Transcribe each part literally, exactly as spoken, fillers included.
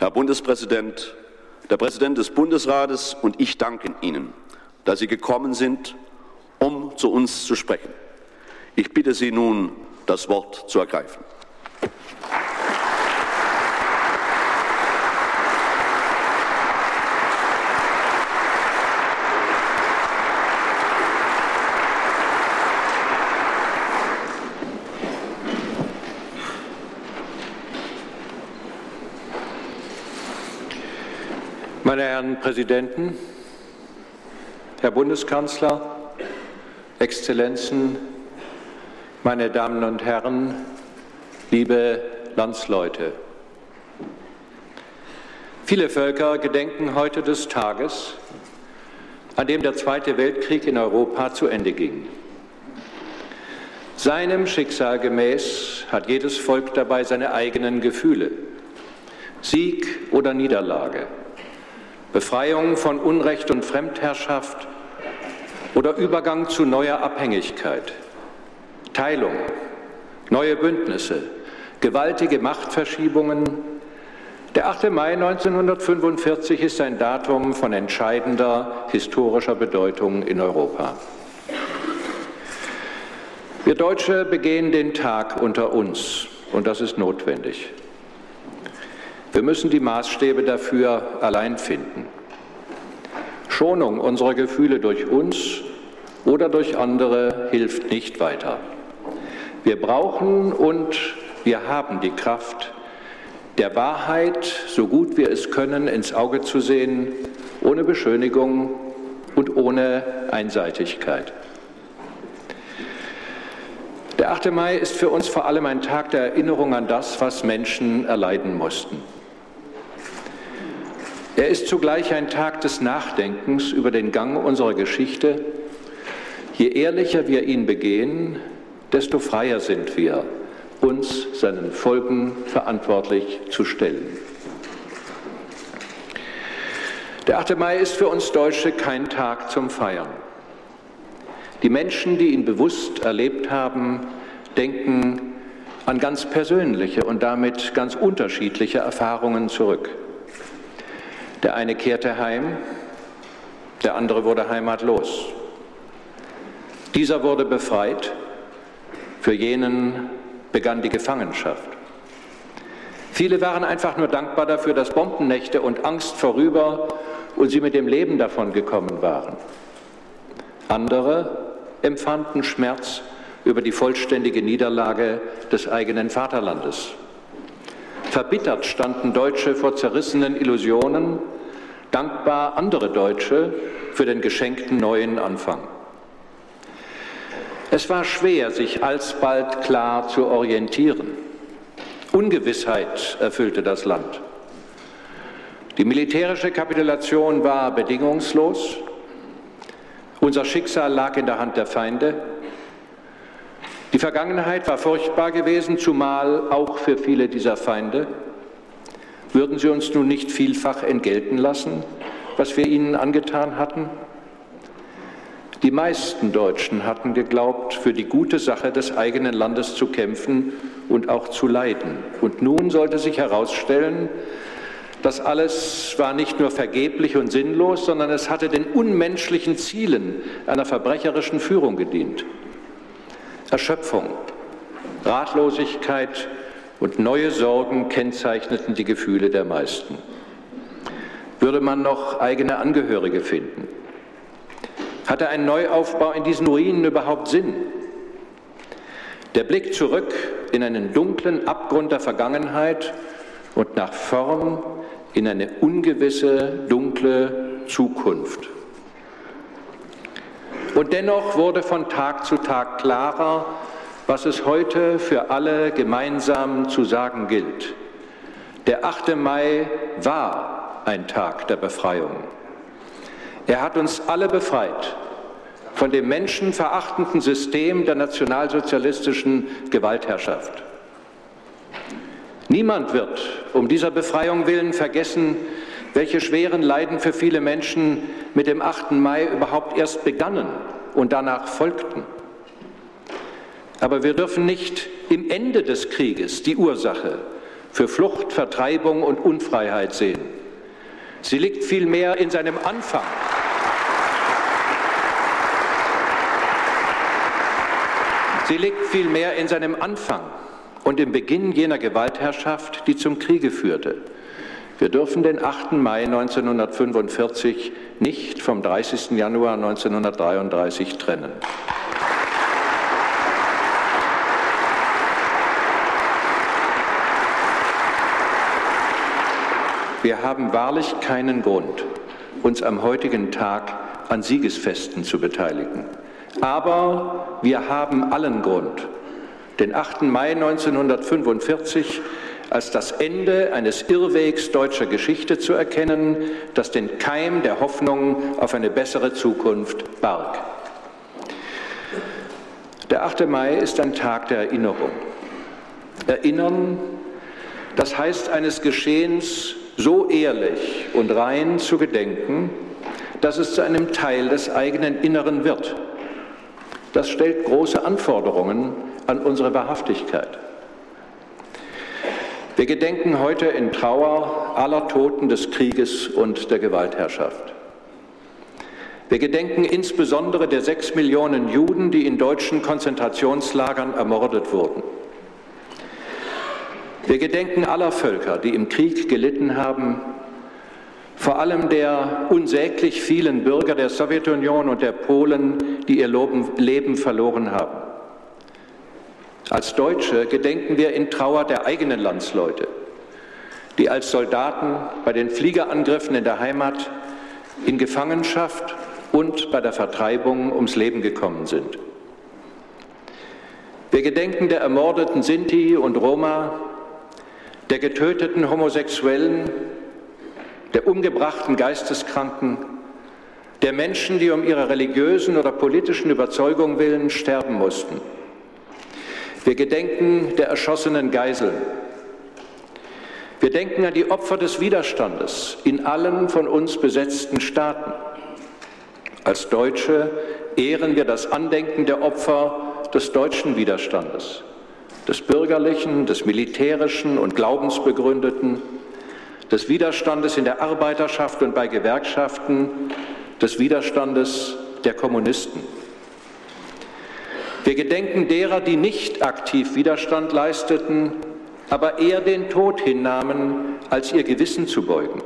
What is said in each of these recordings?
Herr Bundespräsident, der Präsident des Bundesrates und ich danken Ihnen, dass Sie gekommen sind, um zu uns zu sprechen. Ich bitte Sie nun, das Wort zu ergreifen. Meine Herren Präsidenten, Herr Bundeskanzler, Exzellenzen, meine Damen und Herren, liebe Landsleute. Viele Völker gedenken heute des Tages, an dem der Zweite Weltkrieg in Europa zu Ende ging. Seinem Schicksal gemäß hat jedes Volk dabei seine eigenen Gefühle. Sieg oder Niederlage, Befreiung von Unrecht und Fremdherrschaft oder Übergang zu neuer Abhängigkeit, Teilung, neue Bündnisse, gewaltige Machtverschiebungen. Der achte Mai neunzehnhundertfünfundvierzig ist ein Datum von entscheidender historischer Bedeutung in Europa. Wir Deutsche begehen den Tag unter uns, und das ist notwendig. Wir müssen die Maßstäbe dafür allein finden. Schonung unserer Gefühle durch uns oder durch andere hilft nicht weiter. Wir brauchen und wir haben die Kraft, der Wahrheit, so gut wir es können, ins Auge zu sehen, ohne Beschönigung und ohne Einseitigkeit. Der achte Mai ist für uns vor allem ein Tag der Erinnerung an das, was Menschen erleiden mussten. Er ist zugleich ein Tag des Nachdenkens über den Gang unserer Geschichte. Je ehrlicher wir ihn begehen, desto freier sind wir, uns seinen Folgen verantwortlich zu stellen. Der achte Mai ist für uns Deutsche kein Tag zum Feiern. Die Menschen, die ihn bewusst erlebt haben, denken an ganz persönliche und damit ganz unterschiedliche Erfahrungen zurück. Der eine kehrte heim, der andere wurde heimatlos. Dieser wurde befreit, für jenen begann die Gefangenschaft. Viele waren einfach nur dankbar dafür, dass Bombennächte und Angst vorüber und sie mit dem Leben davongekommen waren. Andere empfanden Schmerz über die vollständige Niederlage des eigenen Vaterlandes. Verbittert standen Deutsche vor zerrissenen Illusionen, dankbar andere Deutsche für den geschenkten neuen Anfang. Es war schwer, sich alsbald klar zu orientieren. Ungewissheit erfüllte das Land. Die militärische Kapitulation war bedingungslos. Unser Schicksal lag in der Hand der Feinde. Die Vergangenheit war furchtbar gewesen, zumal auch für viele dieser Feinde. Würden sie uns nun nicht vielfach entgelten lassen, was wir ihnen angetan hatten? Die meisten Deutschen hatten geglaubt, für die gute Sache des eigenen Landes zu kämpfen und auch zu leiden. Und nun sollte sich herausstellen, das alles war nicht nur vergeblich und sinnlos, sondern es hatte den unmenschlichen Zielen einer verbrecherischen Führung gedient. Erschöpfung, Ratlosigkeit und neue Sorgen kennzeichneten die Gefühle der meisten. Würde man noch eigene Angehörige finden? Hatte ein Neuaufbau in diesen Ruinen überhaupt Sinn? Der Blick zurück in einen dunklen Abgrund der Vergangenheit und nach vorn in eine ungewisse, dunkle Zukunft. Und dennoch wurde von Tag zu Tag klarer, was es heute für alle gemeinsam zu sagen gilt. Der achte Mai war ein Tag der Befreiung. Er hat uns alle befreit von dem menschenverachtenden System der nationalsozialistischen Gewaltherrschaft. Niemand wird um dieser Befreiung willen vergessen, welche schweren Leiden für viele Menschen mit dem achten Mai überhaupt erst begannen und danach folgten. Aber wir dürfen nicht im Ende des Krieges die Ursache für Flucht, Vertreibung und Unfreiheit sehen. Sie liegt vielmehr in seinem Anfang. Sie liegt vielmehr in seinem Anfang und im Beginn jener Gewaltherrschaft, die zum Kriege führte. Wir dürfen den achten Mai neunzehnhundertfünfundvierzig nicht vom dreißigsten Januar neunzehnhundertdreiunddreißig trennen. Wir haben wahrlich keinen Grund, uns am heutigen Tag an Siegesfesten zu beteiligen. Aber wir haben allen Grund, den achten Mai neunzehnhundertfünfundvierzig als das Ende eines Irrwegs deutscher Geschichte zu erkennen, das den Keim der Hoffnung auf eine bessere Zukunft barg. Der achte Mai ist ein Tag der Erinnerung. Erinnern, das heißt eines Geschehens so ehrlich und rein zu gedenken, dass es zu einem Teil des eigenen Inneren wird. Das stellt große Anforderungen an unsere Wahrhaftigkeit. Wir gedenken heute in Trauer aller Toten des Krieges und der Gewaltherrschaft. Wir gedenken insbesondere der sechs Millionen Juden, die in deutschen Konzentrationslagern ermordet wurden. Wir gedenken aller Völker, die im Krieg gelitten haben, vor allem der unsäglich vielen Bürger der Sowjetunion und der Polen, die ihr Leben verloren haben. Als Deutsche gedenken wir in Trauer der eigenen Landsleute, die als Soldaten bei den Fliegerangriffen in der Heimat, in Gefangenschaft und bei der Vertreibung ums Leben gekommen sind. Wir gedenken der ermordeten Sinti und Roma, der getöteten Homosexuellen, der umgebrachten Geisteskranken, der Menschen, die um ihrer religiösen oder politischen Überzeugung willen sterben mussten. Wir gedenken der erschossenen Geiseln. Wir denken an die Opfer des Widerstandes in allen von uns besetzten Staaten. Als Deutsche ehren wir das Andenken der Opfer des deutschen Widerstandes, des bürgerlichen, des militärischen und glaubensbegründeten, des Widerstandes in der Arbeiterschaft und bei Gewerkschaften, des Widerstandes der Kommunisten. Wir gedenken derer, die nicht aktiv Widerstand leisteten, aber eher den Tod hinnahmen, als ihr Gewissen zu beugen.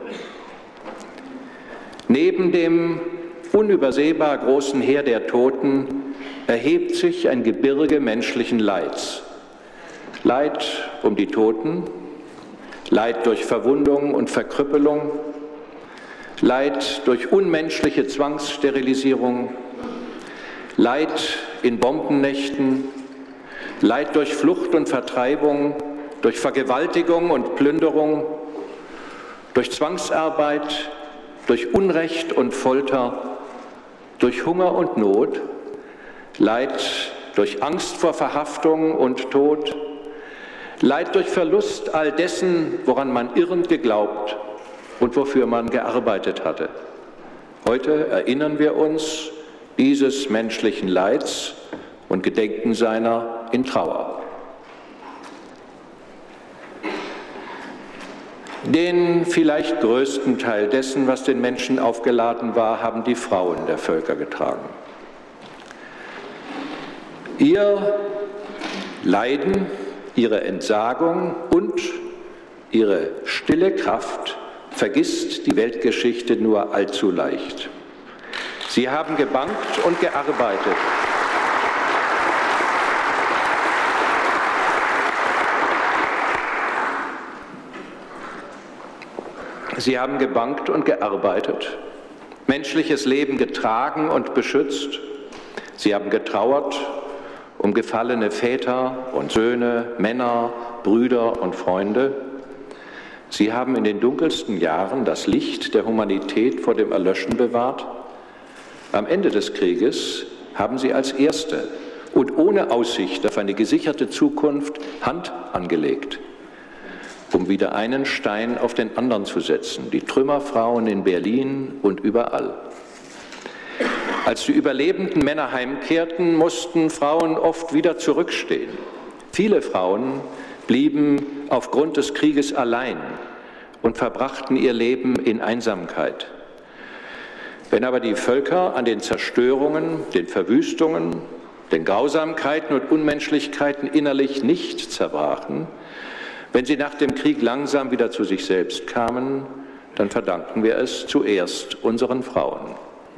Neben dem unübersehbar großen Heer der Toten erhebt sich ein Gebirge menschlichen Leids. Leid um die Toten, Leid durch Verwundung und Verkrüppelung, Leid durch unmenschliche Zwangssterilisierung, Leid in Bombennächten, Leid durch Flucht und Vertreibung, durch Vergewaltigung und Plünderung, durch Zwangsarbeit, durch Unrecht und Folter, durch Hunger und Not, Leid durch Angst vor Verhaftung und Tod, Leid durch Verlust all dessen, woran man irrend geglaubt und wofür man gearbeitet hatte. Heute erinnern wir uns dieses menschlichen Leids und gedenken seiner in Trauer. Den vielleicht größten Teil dessen, was den Menschen aufgeladen war, haben die Frauen der Völker getragen. Ihr Leiden, ihre Entsagung und ihre stille Kraft vergisst die Weltgeschichte nur allzu leicht. Sie haben gebangt und gearbeitet. Sie haben gebangt und gearbeitet, menschliches Leben getragen und beschützt. Sie haben getrauert um gefallene Väter und Söhne, Männer, Brüder und Freunde. Sie haben in den dunkelsten Jahren das Licht der Humanität vor dem Erlöschen bewahrt. Am Ende des Krieges haben sie als Erste und ohne Aussicht auf eine gesicherte Zukunft Hand angelegt, um wieder einen Stein auf den anderen zu setzen, die Trümmerfrauen in Berlin und überall. Als die überlebenden Männer heimkehrten, mussten Frauen oft wieder zurückstehen. Viele Frauen blieben aufgrund des Krieges allein und verbrachten ihr Leben in Einsamkeit. Wenn aber die Völker an den Zerstörungen, den Verwüstungen, den Grausamkeiten und Unmenschlichkeiten innerlich nicht zerbrachen, wenn sie nach dem Krieg langsam wieder zu sich selbst kamen, dann verdanken wir es zuerst unseren Frauen.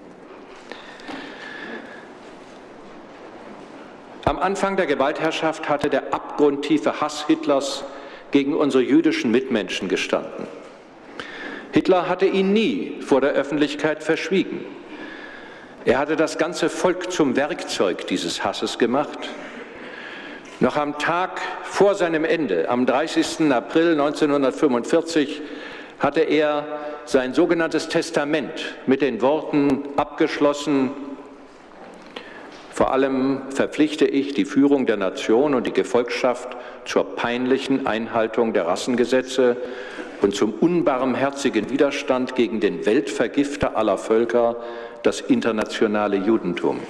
Am Anfang der Gewaltherrschaft hatte der abgrundtiefe Hass Hitlers gegen unsere jüdischen Mitmenschen gestanden. Hitler hatte ihn nie vor der Öffentlichkeit verschwiegen. Er hatte das ganze Volk zum Werkzeug dieses Hasses gemacht. Noch am Tag vor seinem Ende, am dreißigsten April neunzehnhundertfünfundvierzig, hatte er sein sogenanntes Testament mit den Worten abgeschlossen: Vor allem verpflichte ich die Führung der Nation und die Gefolgschaft zur peinlichen Einhaltung der Rassengesetze und zum unbarmherzigen Widerstand gegen den Weltvergifter aller Völker, das internationale Judentum.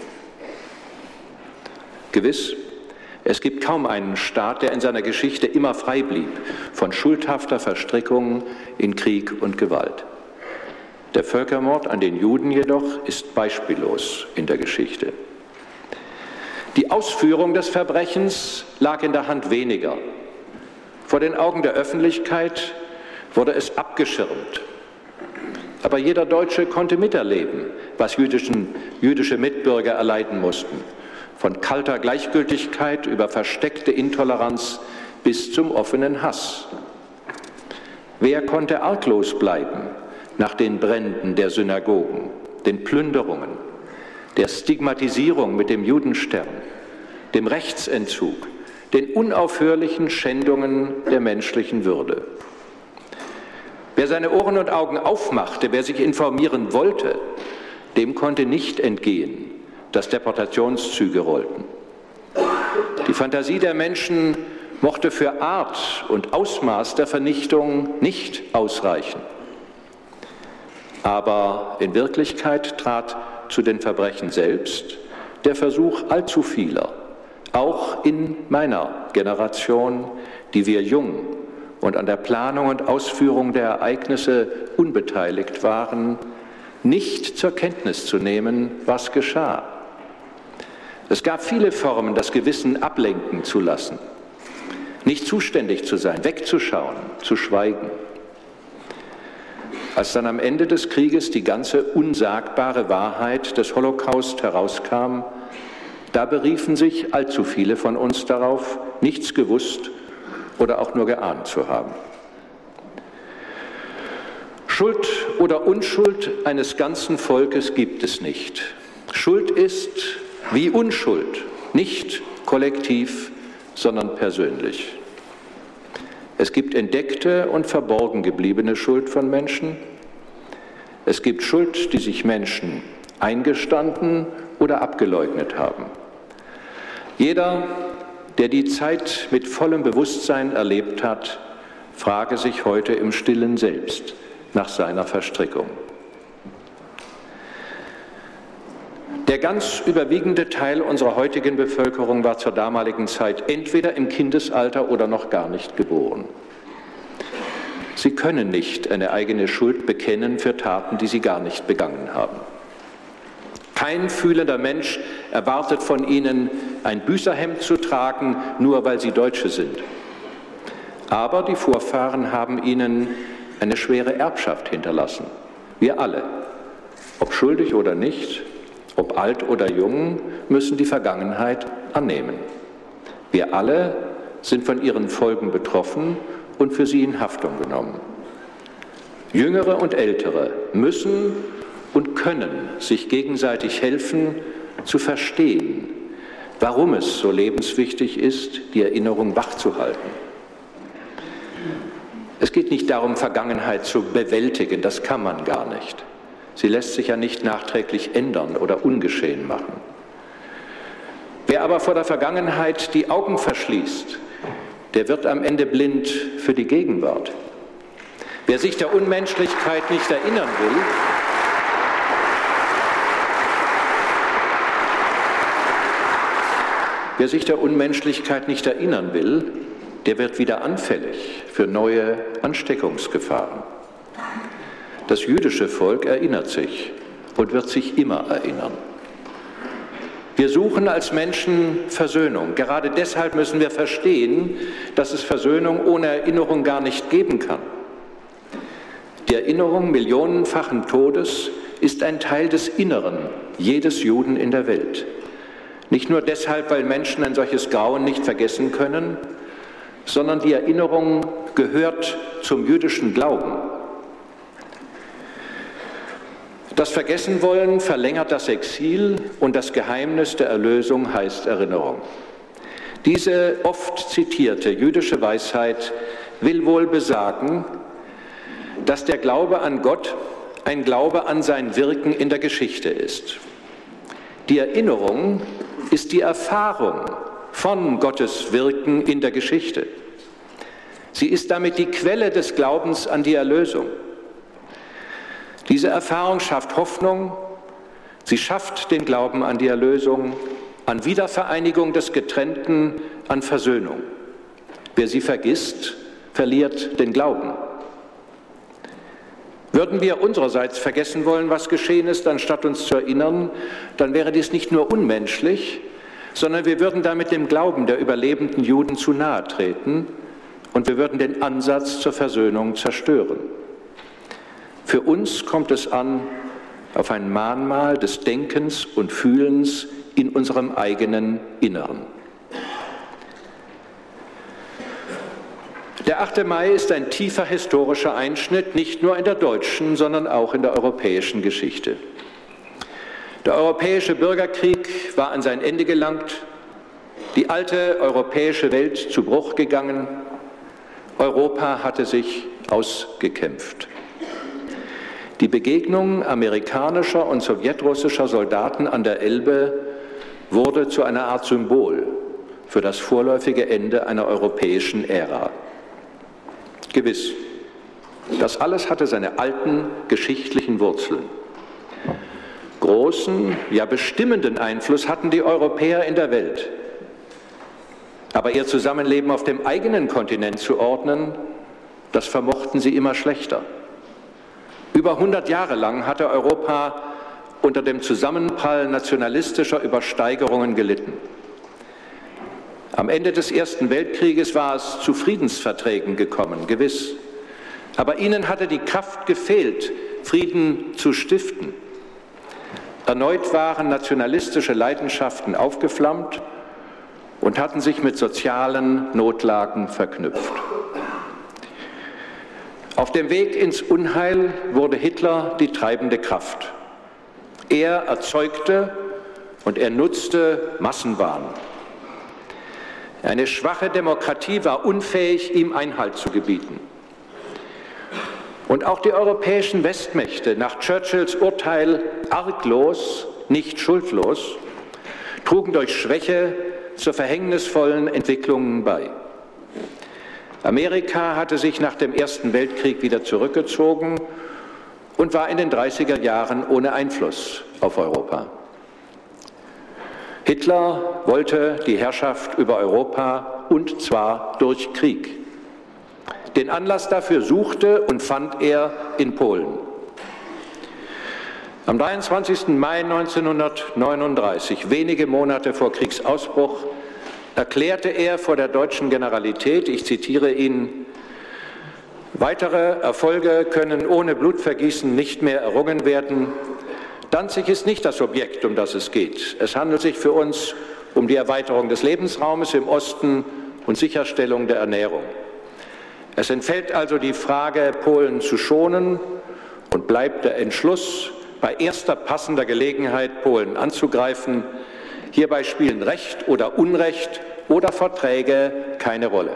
Gewiss, es gibt kaum einen Staat, der in seiner Geschichte immer frei blieb von schuldhafter Verstrickung in Krieg und Gewalt. Der Völkermord an den Juden jedoch ist beispiellos in der Geschichte. Die Ausführung des Verbrechens lag in der Hand weniger. Vor den Augen der Öffentlichkeit wurde es abgeschirmt. Aber jeder Deutsche konnte miterleben, was jüdischen, jüdische Mitbürger erleiden mussten. Von kalter Gleichgültigkeit über versteckte Intoleranz bis zum offenen Hass. Wer konnte arglos bleiben nach den Bränden der Synagogen, den Plünderungen, der Stigmatisierung mit dem Judenstern, dem Rechtsentzug, den unaufhörlichen Schändungen der menschlichen Würde? Wer seine Ohren und Augen aufmachte, wer sich informieren wollte, dem konnte nicht entgehen, dass Deportationszüge rollten. Die Fantasie der Menschen mochte für Art und Ausmaß der Vernichtung nicht ausreichen. Aber in Wirklichkeit trat zu den Verbrechen selbst der Versuch allzu vieler, auch in meiner Generation, die wir jung und an der Planung und Ausführung der Ereignisse unbeteiligt waren, nicht zur Kenntnis zu nehmen, was geschah. Es gab viele Formen, das Gewissen ablenken zu lassen, nicht zuständig zu sein, wegzuschauen, zu schweigen. Als dann am Ende des Krieges die ganze unsagbare Wahrheit des Holocaust herauskam, da beriefen sich allzu viele von uns darauf, nichts gewusst oder auch nur geahnt zu haben. Schuld oder Unschuld eines ganzen Volkes gibt es nicht. Schuld ist wie Unschuld, nicht kollektiv, sondern persönlich. Es gibt entdeckte und verborgen gebliebene Schuld von Menschen. Es gibt Schuld, die sich Menschen eingestanden oder abgeleugnet haben. Jeder, der die Zeit mit vollem Bewusstsein erlebt hat, frage sich heute im Stillen selbst nach seiner Verstrickung. Der ganz überwiegende Teil unserer heutigen Bevölkerung war zur damaligen Zeit entweder im Kindesalter oder noch gar nicht geboren. Sie können nicht eine eigene Schuld bekennen für Taten, die sie gar nicht begangen haben. Kein fühlender Mensch erwartet von ihnen, ein Büßerhemd zu tragen, nur weil sie Deutsche sind. Aber die Vorfahren haben ihnen eine schwere Erbschaft hinterlassen. Wir alle, ob schuldig oder nicht, ob alt oder jung, müssen die Vergangenheit annehmen. Wir alle sind von ihren Folgen betroffen und für sie in Haftung genommen. Jüngere und Ältere müssen und können sich gegenseitig helfen, zu verstehen, warum es so lebenswichtig ist, die Erinnerung wachzuhalten. Es geht nicht darum, Vergangenheit zu bewältigen, das kann man gar nicht. Sie lässt sich ja nicht nachträglich ändern oder ungeschehen machen. Wer aber vor der Vergangenheit die Augen verschließt, der wird am Ende blind für die Gegenwart. Wer sich der Unmenschlichkeit nicht erinnern will, wer sich der Unmenschlichkeit nicht erinnern will, der wird wieder anfällig für neue Ansteckungsgefahren. Das jüdische Volk erinnert sich und wird sich immer erinnern. Wir suchen als Menschen Versöhnung. Gerade deshalb müssen wir verstehen, dass es Versöhnung ohne Erinnerung gar nicht geben kann. Die Erinnerung millionenfachen Todes ist ein Teil des Inneren jedes Juden in der Welt. Nicht nur deshalb, weil Menschen ein solches Grauen nicht vergessen können, sondern die Erinnerung gehört zum jüdischen Glauben. Das Vergessenwollen verlängert das Exil und das Geheimnis der Erlösung heißt Erinnerung. Diese oft zitierte jüdische Weisheit will wohl besagen, dass der Glaube an Gott ein Glaube an sein Wirken in der Geschichte ist. Die Erinnerung ist die Erfahrung von Gottes Wirken in der Geschichte. Sie ist damit die Quelle des Glaubens an die Erlösung. Diese Erfahrung schafft Hoffnung, sie schafft den Glauben an die Erlösung, an Wiedervereinigung des Getrennten, an Versöhnung. Wer sie vergisst, verliert den Glauben. Würden wir unsererseits vergessen wollen, was geschehen ist, anstatt uns zu erinnern, dann wäre dies nicht nur unmenschlich, sondern wir würden damit dem Glauben der überlebenden Juden zu nahe treten und wir würden den Ansatz zur Versöhnung zerstören. Für uns kommt es an auf ein Mahnmal des Denkens und Fühlens in unserem eigenen Inneren. Der achte Mai ist ein tiefer historischer Einschnitt, nicht nur in der deutschen, sondern auch in der europäischen Geschichte. Der europäische Bürgerkrieg war an sein Ende gelangt, die alte europäische Welt zu Bruch gegangen, Europa hatte sich ausgekämpft. Die Begegnung amerikanischer und sowjetrussischer Soldaten an der Elbe wurde zu einer Art Symbol für das vorläufige Ende einer europäischen Ära. Gewiss, das alles hatte seine alten geschichtlichen Wurzeln. Großen, ja bestimmenden Einfluss hatten die Europäer in der Welt. Aber ihr Zusammenleben auf dem eigenen Kontinent zu ordnen, das vermochten sie immer schlechter. Über hundert Jahre lang hatte Europa unter dem Zusammenprall nationalistischer Übersteigerungen gelitten. Am Ende des Ersten Weltkrieges war es zu Friedensverträgen gekommen, gewiss. Aber ihnen hatte die Kraft gefehlt, Frieden zu stiften. Erneut waren nationalistische Leidenschaften aufgeflammt und hatten sich mit sozialen Notlagen verknüpft. Auf dem Weg ins Unheil wurde Hitler die treibende Kraft. Er erzeugte und er nutzte Massenwahn. Eine schwache Demokratie war unfähig, ihm Einhalt zu gebieten. Und auch die europäischen Westmächte, nach Churchills Urteil arglos, nicht schuldlos, trugen durch Schwäche zu verhängnisvollen Entwicklungen bei. Amerika hatte sich nach dem Ersten Weltkrieg wieder zurückgezogen und war in den dreißiger Jahren ohne Einfluss auf Europa. Hitler wollte die Herrschaft über Europa und zwar durch Krieg. Den Anlass dafür suchte und fand er in Polen. Am dreiundzwanzigsten Mai neunzehnhundertneununddreißig, wenige Monate vor Kriegsausbruch, erklärte er vor der deutschen Generalität, ich zitiere ihn, weitere Erfolge können ohne Blutvergießen nicht mehr errungen werden. Danzig ist nicht das Objekt, um das es geht. Es handelt sich für uns um die Erweiterung des Lebensraumes im Osten und Sicherstellung der Ernährung. Es entfällt also die Frage, Polen zu schonen und bleibt der Entschluss, bei erster passender Gelegenheit Polen anzugreifen. Hierbei spielen Recht oder Unrecht oder Verträge keine Rolle.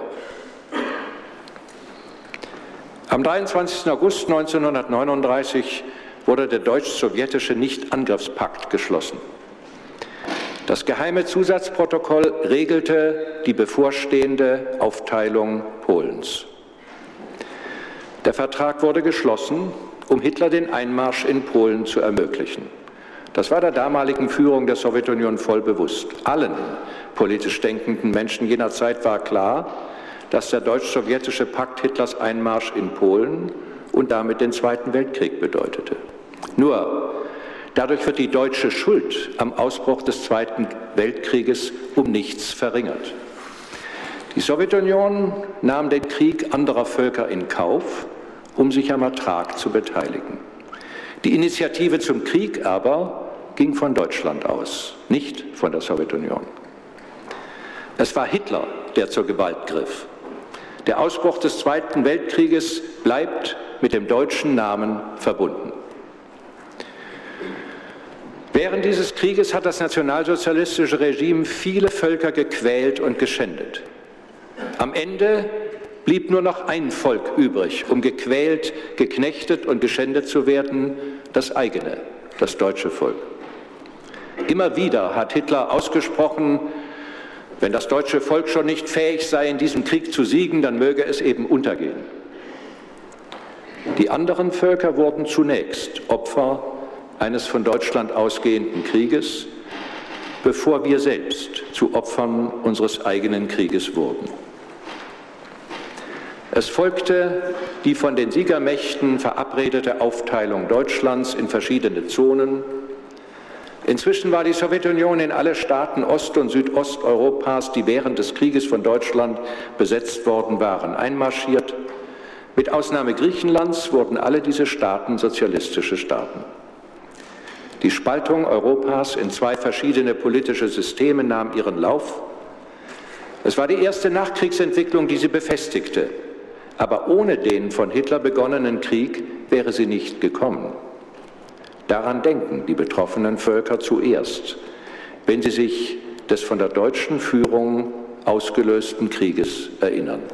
Am dreiundzwanzigsten August neunzehnhundertneununddreißig wurde der deutsch-sowjetische Nichtangriffspakt geschlossen. Das geheime Zusatzprotokoll regelte die bevorstehende Aufteilung Polens. Der Vertrag wurde geschlossen, um Hitler den Einmarsch in Polen zu ermöglichen. Das war der damaligen Führung der Sowjetunion voll bewusst. Allen politisch denkenden Menschen jener Zeit war klar, dass der deutsch-sowjetische Pakt Hitlers Einmarsch in Polen und damit den Zweiten Weltkrieg bedeutete. Nur dadurch wird die deutsche Schuld am Ausbruch des Zweiten Weltkrieges um nichts verringert. Die Sowjetunion nahm den Krieg anderer Völker in Kauf, um sich am Ertrag zu beteiligen. Die Initiative zum Krieg aber ging von Deutschland aus, nicht von der Sowjetunion. Es war Hitler, der zur Gewalt griff. Der Ausbruch des Zweiten Weltkrieges bleibt mit dem deutschen Namen verbunden. Während dieses Krieges hat das nationalsozialistische Regime viele Völker gequält und geschändet. Am Ende blieb nur noch ein Volk übrig, um gequält, geknechtet und geschändet zu werden, das eigene, das deutsche Volk. Immer wieder hat Hitler ausgesprochen, wenn das deutsche Volk schon nicht fähig sei, in diesem Krieg zu siegen, dann möge es eben untergehen. Die anderen Völker wurden zunächst Opfer eines von Deutschland ausgehenden Krieges, bevor wir selbst zu Opfern unseres eigenen Krieges wurden. Es folgte die von den Siegermächten verabredete Aufteilung Deutschlands in verschiedene Zonen. Inzwischen war die Sowjetunion in alle Staaten Ost- und Südosteuropas, die während des Krieges von Deutschland besetzt worden waren, einmarschiert. Mit Ausnahme Griechenlands wurden alle diese Staaten sozialistische Staaten. Die Spaltung Europas in zwei verschiedene politische Systeme nahm ihren Lauf. Es war die erste Nachkriegsentwicklung, die sie befestigte. Aber ohne den von Hitler begonnenen Krieg wäre sie nicht gekommen. Daran denken die betroffenen Völker zuerst, wenn sie sich des von der deutschen Führung ausgelösten Krieges erinnern.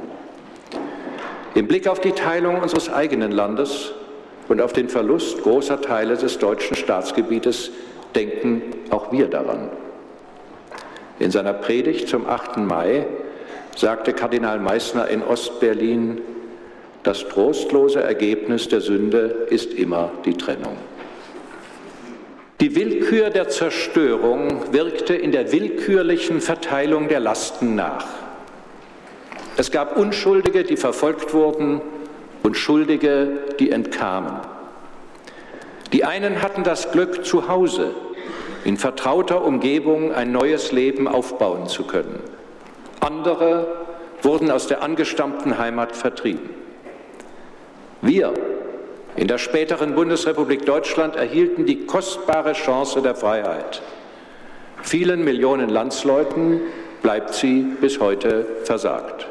Im Blick auf die Teilung unseres eigenen Landes und auf den Verlust großer Teile des deutschen Staatsgebietes denken auch wir daran. In seiner Predigt zum achten Mai sagte Kardinal Meissner in Ostberlin, das trostlose Ergebnis der Sünde ist immer die Trennung. Die Willkür der Zerstörung wirkte in der willkürlichen Verteilung der Lasten nach. Es gab Unschuldige, die verfolgt wurden, und Schuldige, die entkamen. Die einen hatten das Glück, zu Hause in vertrauter Umgebung ein neues Leben aufbauen zu können. Andere wurden aus der angestammten Heimat vertrieben. Wir in der späteren Bundesrepublik Deutschland erhielten die kostbare Chance der Freiheit. Vielen Millionen Landsleuten bleibt sie bis heute versagt.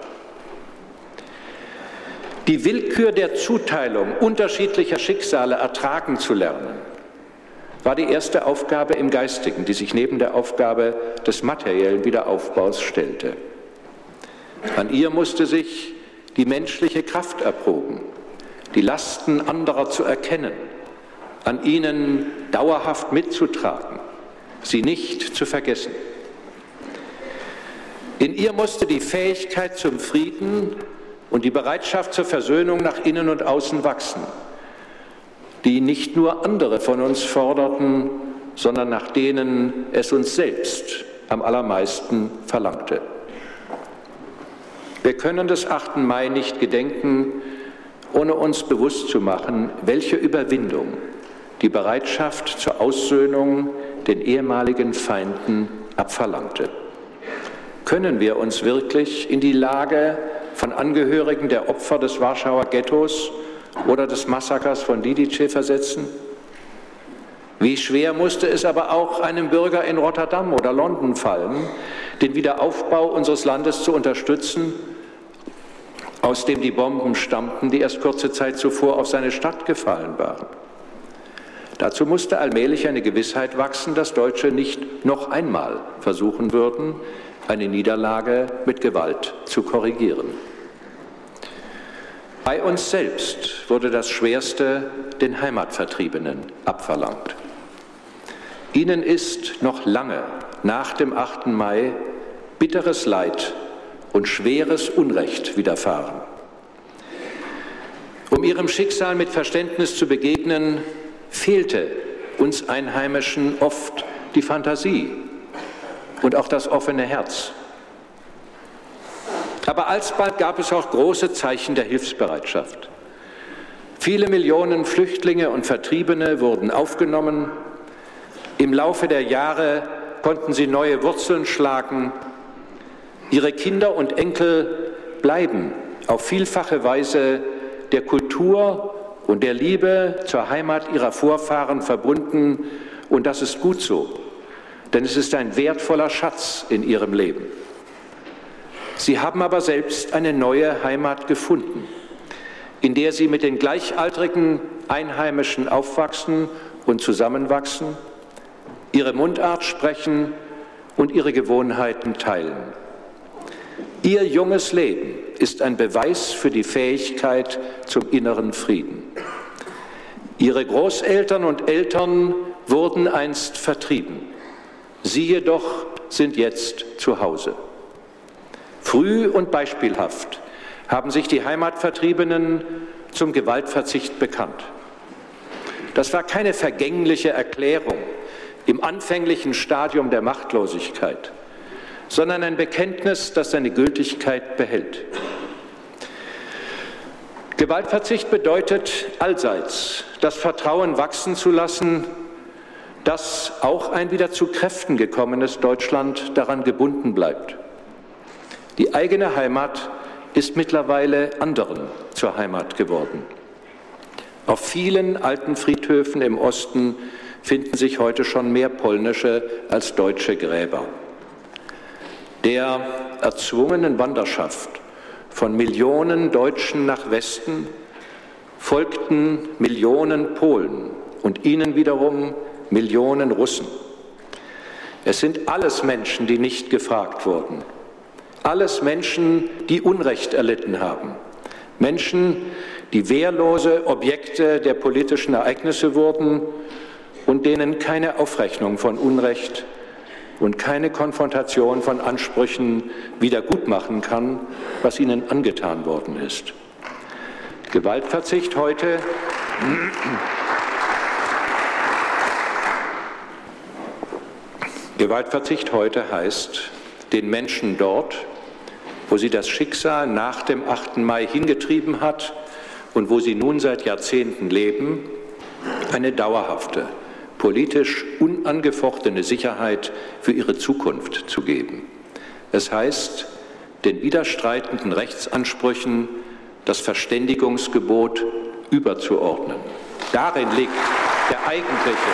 Die Willkür der Zuteilung unterschiedlicher Schicksale ertragen zu lernen, war die erste Aufgabe im Geistigen, die sich neben der Aufgabe des materiellen Wiederaufbaus stellte. An ihr musste sich die menschliche Kraft erproben, die Lasten anderer zu erkennen, an ihnen dauerhaft mitzutragen, sie nicht zu vergessen. In ihr musste die Fähigkeit zum Frieden und die Bereitschaft zur Versöhnung nach innen und außen wachsen, die nicht nur andere von uns forderten, sondern nach denen es uns selbst am allermeisten verlangte. Wir können des achten Mai nicht gedenken, ohne uns bewusst zu machen, welche Überwindung die Bereitschaft zur Aussöhnung den ehemaligen Feinden abverlangte. Können wir uns wirklich in die Lage von Angehörigen der Opfer des Warschauer Ghettos oder des Massakers von Lidice versetzen? Wie schwer musste es aber auch einem Bürger in Rotterdam oder London fallen, den Wiederaufbau unseres Landes zu unterstützen, aus dem die Bomben stammten, die erst kurze Zeit zuvor auf seine Stadt gefallen waren. Dazu musste allmählich eine Gewissheit wachsen, dass Deutsche nicht noch einmal versuchen würden, eine Niederlage mit Gewalt zu korrigieren. Bei uns selbst wurde das Schwerste den Heimatvertriebenen abverlangt. Ihnen ist noch lange nach dem achten Mai bitteres Leid und schweres Unrecht widerfahren. Um ihrem Schicksal mit Verständnis zu begegnen, fehlte uns Einheimischen oft die Fantasie und auch das offene Herz. Aber Aber alsbald gab es auch große Zeichen der Hilfsbereitschaft. Viele Millionen Flüchtlinge und Vertriebene wurden aufgenommen. Im Laufe der Jahre konnten sie neue Wurzeln schlagen. Ihre Kinder und Enkel bleiben auf vielfache Weise der Kultur und der Liebe zur Heimat ihrer Vorfahren verbunden. Und das ist gut so, denn es ist ein wertvoller Schatz in ihrem Leben. Sie haben aber selbst eine neue Heimat gefunden, in der sie mit den gleichaltrigen Einheimischen aufwachsen und zusammenwachsen, ihre Mundart sprechen und ihre Gewohnheiten teilen. Ihr junges Leben ist ein Beweis für die Fähigkeit zum inneren Frieden. Ihre Großeltern und Eltern wurden einst vertrieben. Sie jedoch sind jetzt zu Hause. Früh und beispielhaft haben sich die Heimatvertriebenen zum Gewaltverzicht bekannt. Das war keine vergängliche Erklärung im anfänglichen Stadium der Machtlosigkeit, sondern ein Bekenntnis, das seine Gültigkeit behält. Gewaltverzicht bedeutet allseits, das Vertrauen wachsen zu lassen, dass auch ein wieder zu Kräften gekommenes Deutschland daran gebunden bleibt. Die eigene Heimat ist mittlerweile anderen zur Heimat geworden. Auf vielen alten Friedhöfen im Osten finden sich heute schon mehr polnische als deutsche Gräber. Der erzwungenen Wanderschaft von Millionen Deutschen nach Westen folgten Millionen Polen und ihnen wiederum Millionen Russen. Es sind alles Menschen, die nicht gefragt wurden. Alles Menschen, die Unrecht erlitten haben. Menschen, die wehrlose Objekte der politischen Ereignisse wurden und denen keine Aufrechnung von Unrecht und keine Konfrontation von Ansprüchen wiedergutmachen kann, was ihnen angetan worden ist. Gewaltverzicht heute Gewaltverzicht heute heißt, den Menschen dort, wo sie das Schicksal nach dem achten Mai hingetrieben hat und wo sie nun seit Jahrzehnten leben, eine dauerhafte, politisch unangefochtene Sicherheit für ihre Zukunft zu geben. Es heißt, den widerstreitenden Rechtsansprüchen das Verständigungsgebot überzuordnen. Darin liegt der eigentliche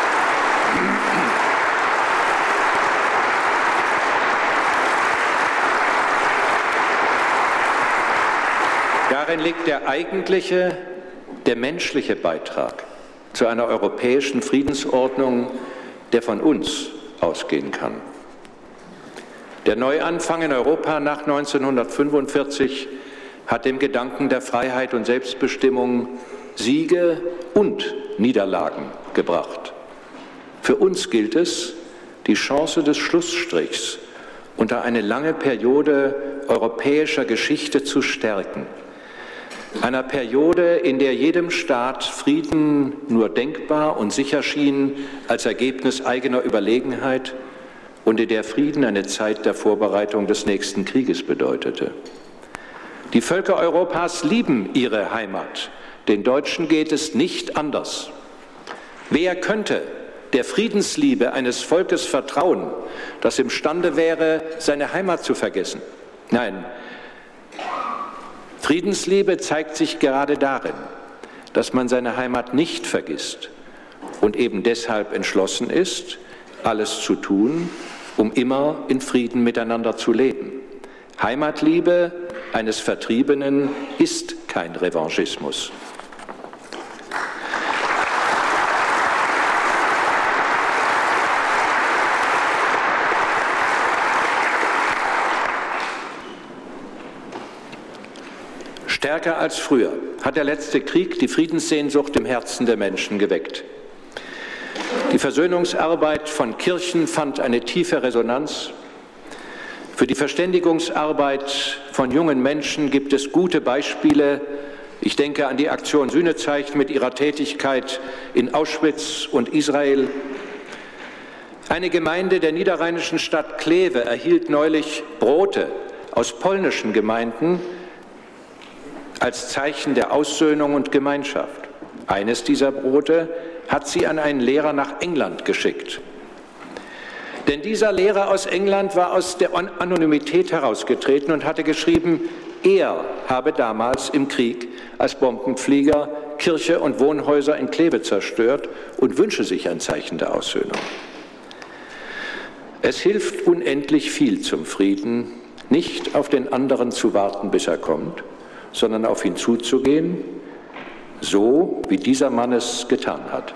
Darin liegt der eigentliche, der menschliche Beitrag zu einer europäischen Friedensordnung, der von uns ausgehen kann. Der Neuanfang in Europa nach neunzehnhundertfünfundvierzig hat dem Gedanken der Freiheit und Selbstbestimmung Siege und Niederlagen gebracht. Für uns gilt es, die Chance des Schlussstrichs unter eine lange Periode europäischer Geschichte zu stärken. Einer Periode, in der jedem Staat Frieden nur denkbar und sicher schien als Ergebnis eigener Überlegenheit und in der Frieden eine Zeit der Vorbereitung des nächsten Krieges bedeutete. Die Völker Europas lieben ihre Heimat. Den Deutschen geht es nicht anders. Wer könnte der Friedensliebe eines Volkes vertrauen, das imstande wäre, seine Heimat zu vergessen? Nein. Friedensliebe zeigt sich gerade darin, dass man seine Heimat nicht vergisst und eben deshalb entschlossen ist, alles zu tun, um immer in Frieden miteinander zu leben. Heimatliebe eines Vertriebenen ist kein Revanchismus. Stärker als früher hat der letzte Krieg die Friedenssehnsucht im Herzen der Menschen geweckt. Die Versöhnungsarbeit von Kirchen fand eine tiefe Resonanz. Für die Verständigungsarbeit von jungen Menschen gibt es gute Beispiele. Ich denke an die Aktion Sühnezeichen mit ihrer Tätigkeit in Auschwitz und Israel. Eine Gemeinde der niederrheinischen Stadt Kleve erhielt neulich Brote aus polnischen Gemeinden als Zeichen der Aussöhnung und Gemeinschaft. Eines dieser Brote hat sie an einen Lehrer nach England geschickt. Denn dieser Lehrer aus England war aus der Anonymität herausgetreten und hatte geschrieben, er habe damals im Krieg als Bombenflieger Kirche und Wohnhäuser in Kleve zerstört und wünsche sich ein Zeichen der Aussöhnung. Es hilft unendlich viel zum Frieden, nicht auf den anderen zu warten, bis er kommt, sondern auf ihn zuzugehen, so wie dieser Mann es getan hat.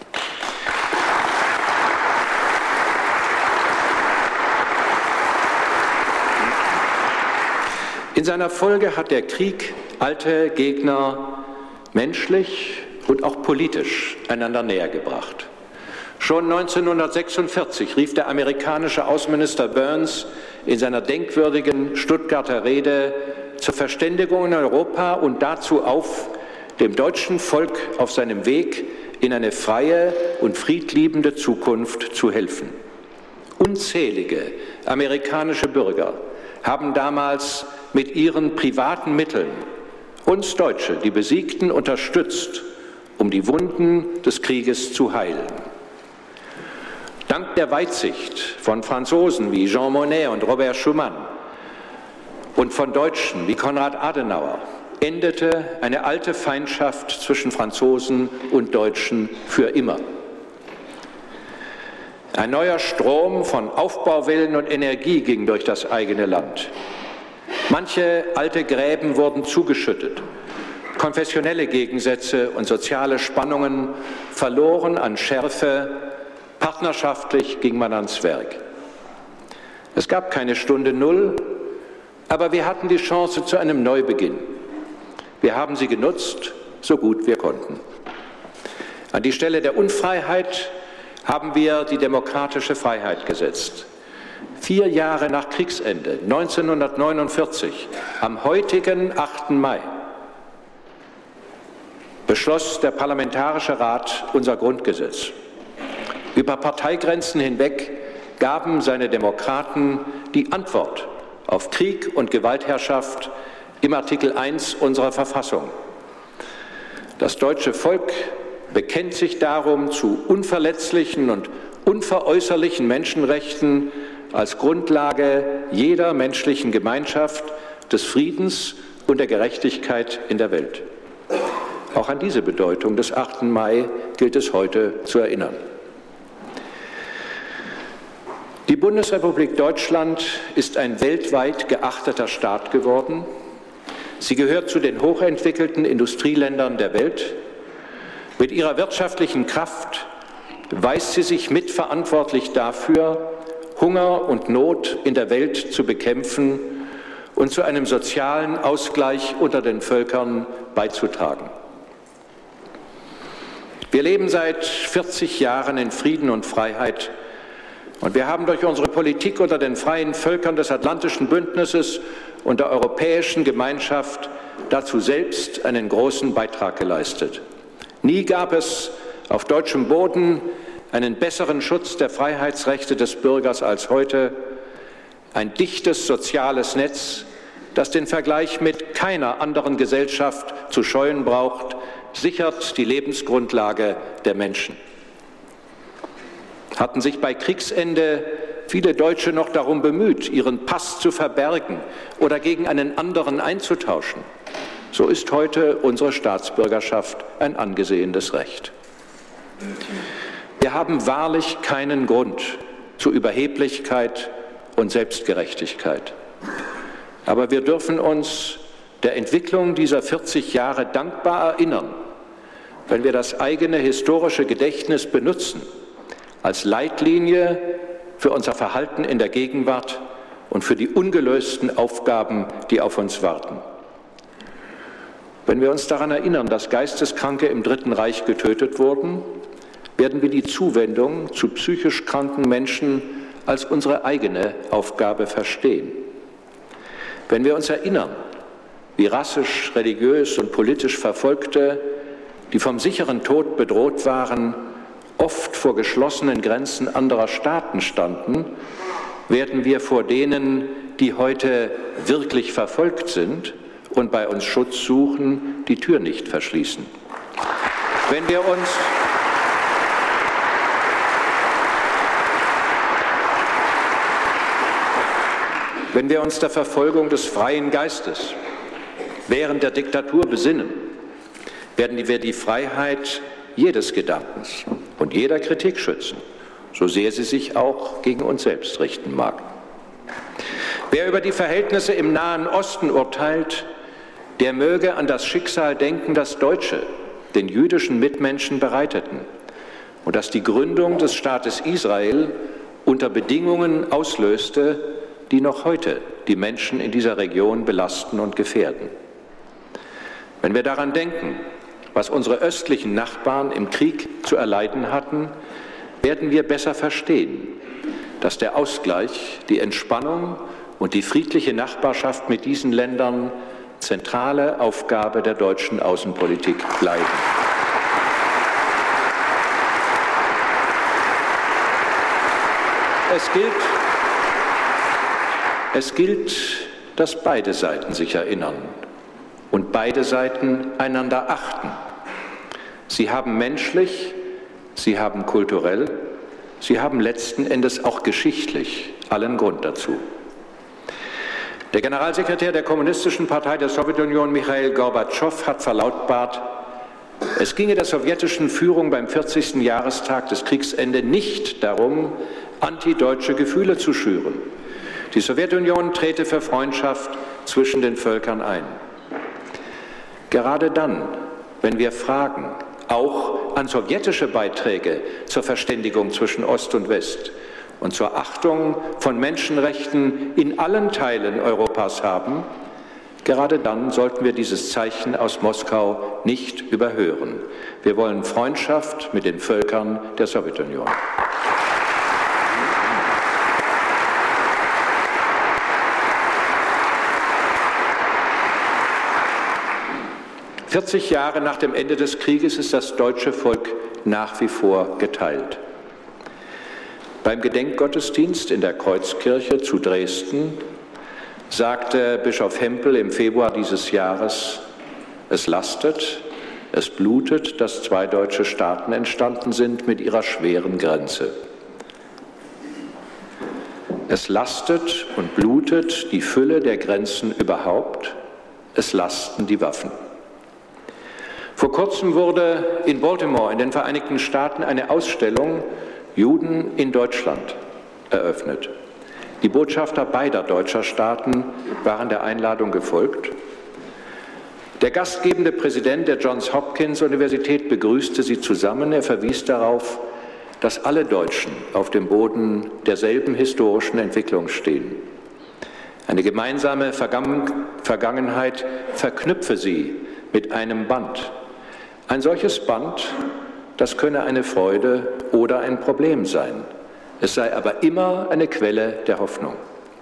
In seiner Folge hat der Krieg alte Gegner menschlich und auch politisch einander nähergebracht. Schon neunzehnhundertsechsundvierzig rief der amerikanische Außenminister Burns in seiner denkwürdigen Stuttgarter Rede zur Verständigung in Europa und dazu auf, dem deutschen Volk auf seinem Weg in eine freie und friedliebende Zukunft zu helfen. Unzählige amerikanische Bürger haben damals mit ihren privaten Mitteln uns Deutsche, die Besiegten, unterstützt, um die Wunden des Krieges zu heilen. Dank der Weitsicht von Franzosen wie Jean Monnet und Robert Schuman und von Deutschen wie Konrad Adenauer endete eine alte Feindschaft zwischen Franzosen und Deutschen für immer. Ein neuer Strom von Aufbauwillen und Energie ging durch das eigene Land. Manche alte Gräben wurden zugeschüttet. Konfessionelle Gegensätze und soziale Spannungen verloren an Schärfe. Partnerschaftlich ging man ans Werk. Es gab keine Stunde Null, aber wir hatten die Chance zu einem Neubeginn. Wir haben sie genutzt, so gut wir konnten. An die Stelle der Unfreiheit haben wir die demokratische Freiheit gesetzt. Vier Jahre nach Kriegsende, neunzehnhundertneunundvierzig, am heutigen achten Mai, beschloss der Parlamentarische Rat unser Grundgesetz. Über Parteigrenzen hinweg gaben seine Demokraten die Antwort auf Krieg und Gewaltherrschaft im Artikel eins unserer Verfassung. Das deutsche Volk bekennt sich darum zu unverletzlichen und unveräußerlichen Menschenrechten als Grundlage jeder menschlichen Gemeinschaft, des Friedens und der Gerechtigkeit in der Welt. Auch an diese Bedeutung des achten Mai gilt es heute zu erinnern. Die Bundesrepublik Deutschland ist ein weltweit geachteter Staat geworden. Sie gehört zu den hochentwickelten Industrieländern der Welt. Mit ihrer wirtschaftlichen Kraft weiß sie sich mitverantwortlich dafür, Hunger und Not in der Welt zu bekämpfen und zu einem sozialen Ausgleich unter den Völkern beizutragen. Wir leben seit vierzig Jahren in Frieden und Freiheit und wir haben durch unsere Politik unter den freien Völkern des Atlantischen Bündnisses und der Europäischen Gemeinschaft dazu selbst einen großen Beitrag geleistet. Nie gab es auf deutschem Boden einen besseren Schutz der Freiheitsrechte des Bürgers als heute, ein dichtes soziales Netz, das den Vergleich mit keiner anderen Gesellschaft zu scheuen braucht, sichert die Lebensgrundlage der Menschen. Hatten sich bei Kriegsende viele Deutsche noch darum bemüht, ihren Pass zu verbergen oder gegen einen anderen einzutauschen, so ist heute unsere Staatsbürgerschaft ein angesehenes Recht. Wir haben wahrlich keinen Grund zu Überheblichkeit und Selbstgerechtigkeit. Aber wir dürfen uns der Entwicklung dieser vierzig Jahre dankbar erinnern, wenn wir das eigene historische Gedächtnis benutzen als Leitlinie für unser Verhalten in der Gegenwart und für die ungelösten Aufgaben, die auf uns warten. Wenn wir uns daran erinnern, dass Geisteskranke im Dritten Reich getötet wurden, werden wir die Zuwendung zu psychisch kranken Menschen als unsere eigene Aufgabe verstehen. Wenn wir uns erinnern, wie rassisch, religiös und politisch Verfolgte, die vom sicheren Tod bedroht waren, oft vor geschlossenen Grenzen anderer Staaten standen, werden wir vor denen, die heute wirklich verfolgt sind und bei uns Schutz suchen, die Tür nicht verschließen. Wenn wir uns Wenn wir uns der Verfolgung des freien Geistes während der Diktatur besinnen, werden wir die Freiheit jedes Gedankens und jeder Kritik schützen, so sehr sie sich auch gegen uns selbst richten mag. Wer über die Verhältnisse im Nahen Osten urteilt, der möge an das Schicksal denken, das Deutsche den jüdischen Mitmenschen bereiteten und das die Gründung des Staates Israel unter Bedingungen auslöste, die noch heute die Menschen in dieser Region belasten und gefährden. Wenn wir daran denken, was unsere östlichen Nachbarn im Krieg zu erleiden hatten, werden wir besser verstehen, dass der Ausgleich, die Entspannung und die friedliche Nachbarschaft mit diesen Ländern zentrale Aufgabe der deutschen Außenpolitik bleiben. Es gilt, es gilt, dass beide Seiten sich erinnern und beide Seiten einander achten. Sie haben menschlich, sie haben kulturell, sie haben letzten Endes auch geschichtlich allen Grund dazu. Der Generalsekretär der Kommunistischen Partei der Sowjetunion, Michail Gorbatschow, hat verlautbart, es ginge der sowjetischen Führung beim vierzigsten Jahrestag des Kriegsendes nicht darum, antideutsche Gefühle zu schüren. Die Sowjetunion trete für Freundschaft zwischen den Völkern ein. Gerade dann, wenn wir fragen, auch an sowjetische Beiträge zur Verständigung zwischen Ost und West und zur Achtung von Menschenrechten in allen Teilen Europas haben, gerade dann sollten wir dieses Zeichen aus Moskau nicht überhören. Wir wollen Freundschaft mit den Völkern der Sowjetunion. vierzig Jahre nach dem Ende des Krieges ist das deutsche Volk nach wie vor geteilt. Beim Gedenkgottesdienst in der Kreuzkirche zu Dresden sagte Bischof Hempel im Februar dieses Jahres, es lastet, es blutet, dass zwei deutsche Staaten entstanden sind mit ihrer schweren Grenze. Es lastet und blutet die Fülle der Grenzen überhaupt, es lasten die Waffen. Vor kurzem wurde in Baltimore in den Vereinigten Staaten eine Ausstellung Juden in Deutschland eröffnet. Die Botschafter beider deutscher Staaten waren der Einladung gefolgt. Der gastgebende Präsident der Johns Hopkins Universität begrüßte sie zusammen. Er verwies darauf, dass alle Deutschen auf dem Boden derselben historischen Entwicklung stehen. Eine gemeinsame Vergangenheit verknüpfe sie mit einem Band. Ein solches Band, das könne eine Freude oder ein Problem sein. Es sei aber immer eine Quelle der Hoffnung.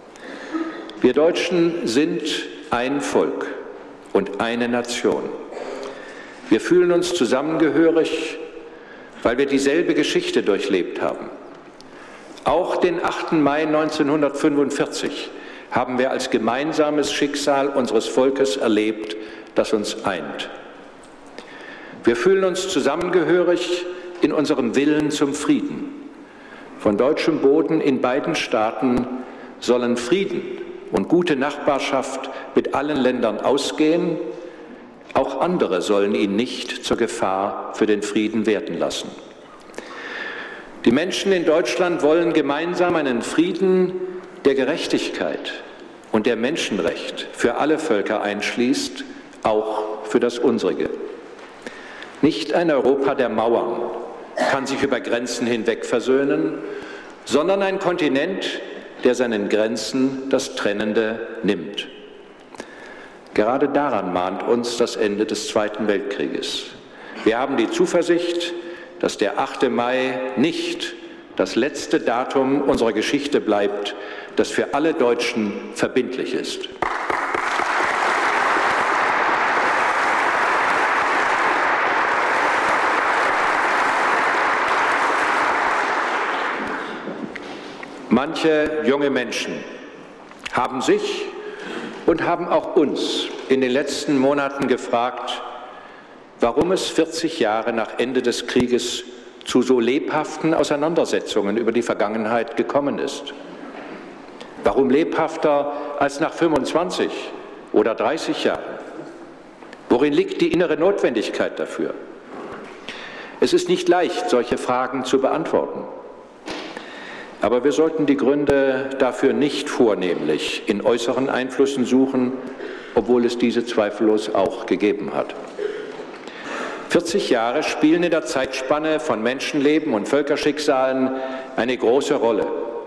Wir Deutschen sind ein Volk und eine Nation. Wir fühlen uns zusammengehörig, weil wir dieselbe Geschichte durchlebt haben. Auch den achten Mai neunzehnhundertfünfundvierzig haben wir als gemeinsames Schicksal unseres Volkes erlebt, das uns eint. Wir fühlen uns zusammengehörig in unserem Willen zum Frieden. Von deutschem Boden in beiden Staaten sollen Frieden und gute Nachbarschaft mit allen Ländern ausgehen. Auch andere sollen ihn nicht zur Gefahr für den Frieden werden lassen. Die Menschen in Deutschland wollen gemeinsam einen Frieden, der Gerechtigkeit und der Menschenrecht für alle Völker einschließt, auch für das unsrige. Nicht ein Europa der Mauern kann sich über Grenzen hinweg versöhnen, sondern ein Kontinent, der seinen Grenzen das Trennende nimmt. Gerade daran mahnt uns das Ende des Zweiten Weltkrieges. Wir haben die Zuversicht, dass der achte Mai nicht das letzte Datum unserer Geschichte bleibt, das für alle Deutschen verbindlich ist. Manche junge Menschen haben sich und haben auch uns in den letzten Monaten gefragt, warum es vierzig Jahre nach Ende des Krieges zu so lebhaften Auseinandersetzungen über die Vergangenheit gekommen ist. Warum lebhafter als nach fünfundzwanzig oder dreißig Jahren? Worin liegt die innere Notwendigkeit dafür? Es ist nicht leicht, solche Fragen zu beantworten. Aber wir sollten die Gründe dafür nicht vornehmlich in äußeren Einflüssen suchen, obwohl es diese zweifellos auch gegeben hat. vierzig Jahre spielen in der Zeitspanne von Menschenleben und Völkerschicksalen eine große Rolle.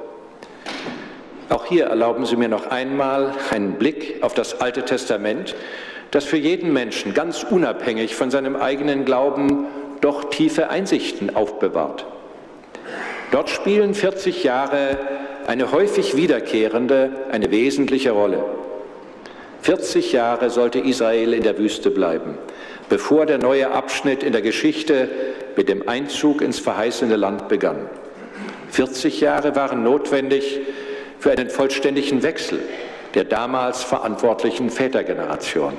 Auch hier erlauben Sie mir noch einmal einen Blick auf das Alte Testament, das für jeden Menschen ganz unabhängig von seinem eigenen Glauben doch tiefe Einsichten aufbewahrt. Dort spielen vierzig Jahre eine häufig wiederkehrende, eine wesentliche Rolle. vierzig Jahre sollte Israel in der Wüste bleiben, bevor der neue Abschnitt in der Geschichte mit dem Einzug ins verheißene Land begann. vierzig Jahre waren notwendig für einen vollständigen Wechsel der damals verantwortlichen Vätergeneration.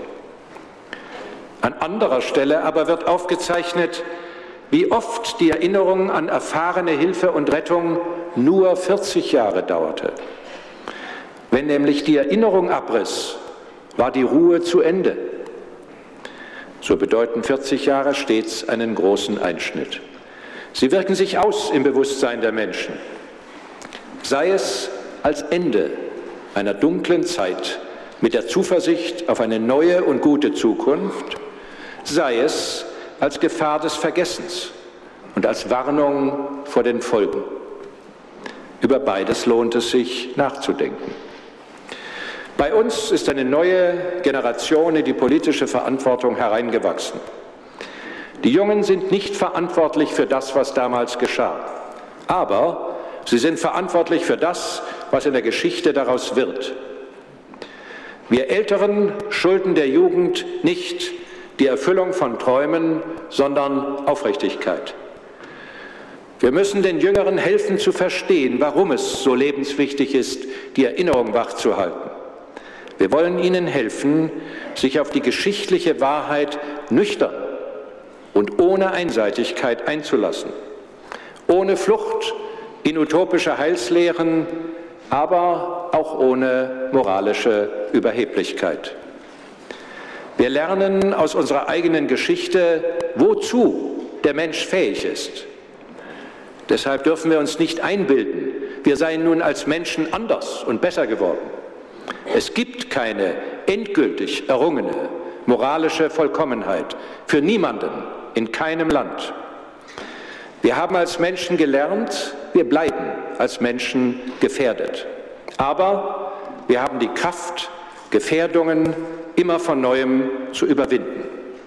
An anderer Stelle aber wird aufgezeichnet, wie oft die Erinnerung an erfahrene Hilfe und Rettung nur vierzig Jahre dauerte. Wenn nämlich die Erinnerung abriss, war die Ruhe zu Ende. So bedeuten vierzig Jahre stets einen großen Einschnitt. Sie wirken sich aus im Bewusstsein der Menschen, sei es als Ende einer dunklen Zeit mit der Zuversicht auf eine neue und gute Zukunft, sei es als Gefahr des Vergessens und als Warnung vor den Folgen. Über beides lohnt es sich nachzudenken. Bei uns ist eine neue Generation in die politische Verantwortung hereingewachsen. Die Jungen sind nicht verantwortlich für das, was damals geschah, aber sie sind verantwortlich für das, was in der Geschichte daraus wird. Wir Älteren schulden der Jugend nicht die Erfüllung von Träumen, sondern Aufrichtigkeit. Wir müssen den Jüngeren helfen zu verstehen, warum es so lebenswichtig ist, die Erinnerung wachzuhalten. Wir wollen ihnen helfen, sich auf die geschichtliche Wahrheit nüchtern und ohne Einseitigkeit einzulassen, ohne Flucht in utopische Heilslehren, aber auch ohne moralische Überheblichkeit. Wir lernen aus unserer eigenen Geschichte, wozu der Mensch fähig ist. Deshalb dürfen wir uns nicht einbilden, wir seien nun als Menschen anders und besser geworden. Es gibt keine endgültig errungene moralische Vollkommenheit für niemanden in keinem Land. Wir haben als Menschen gelernt, wir bleiben als Menschen gefährdet. Aber wir haben die Kraft, Gefährdungen immer von Neuem zu überwinden.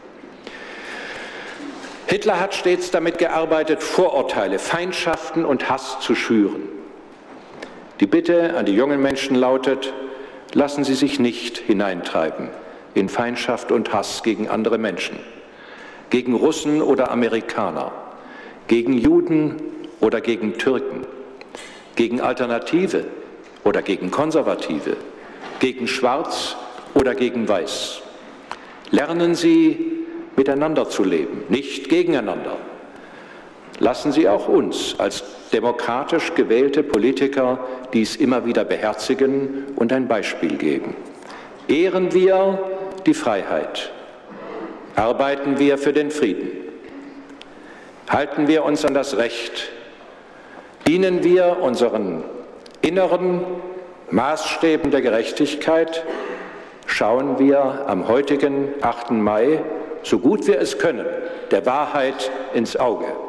Hitler hat stets damit gearbeitet, Vorurteile, Feindschaften und Hass zu schüren. Die Bitte an die jungen Menschen lautet, lassen Sie sich nicht hineintreiben in Feindschaft und Hass gegen andere Menschen, gegen Russen oder Amerikaner, gegen Juden oder gegen Türken, gegen Alternative oder gegen Konservative, gegen Schwarz oder gegen Weiß. Lernen Sie, miteinander zu leben, nicht gegeneinander. Lassen Sie auch uns als demokratisch gewählte Politiker dies immer wieder beherzigen und ein Beispiel geben. Ehren wir die Freiheit. Arbeiten wir für den Frieden. Halten wir uns an das Recht. Dienen wir unseren inneren Maßstäben der Gerechtigkeit. Schauen wir am heutigen achten Mai, so gut wir es können, der Wahrheit ins Auge.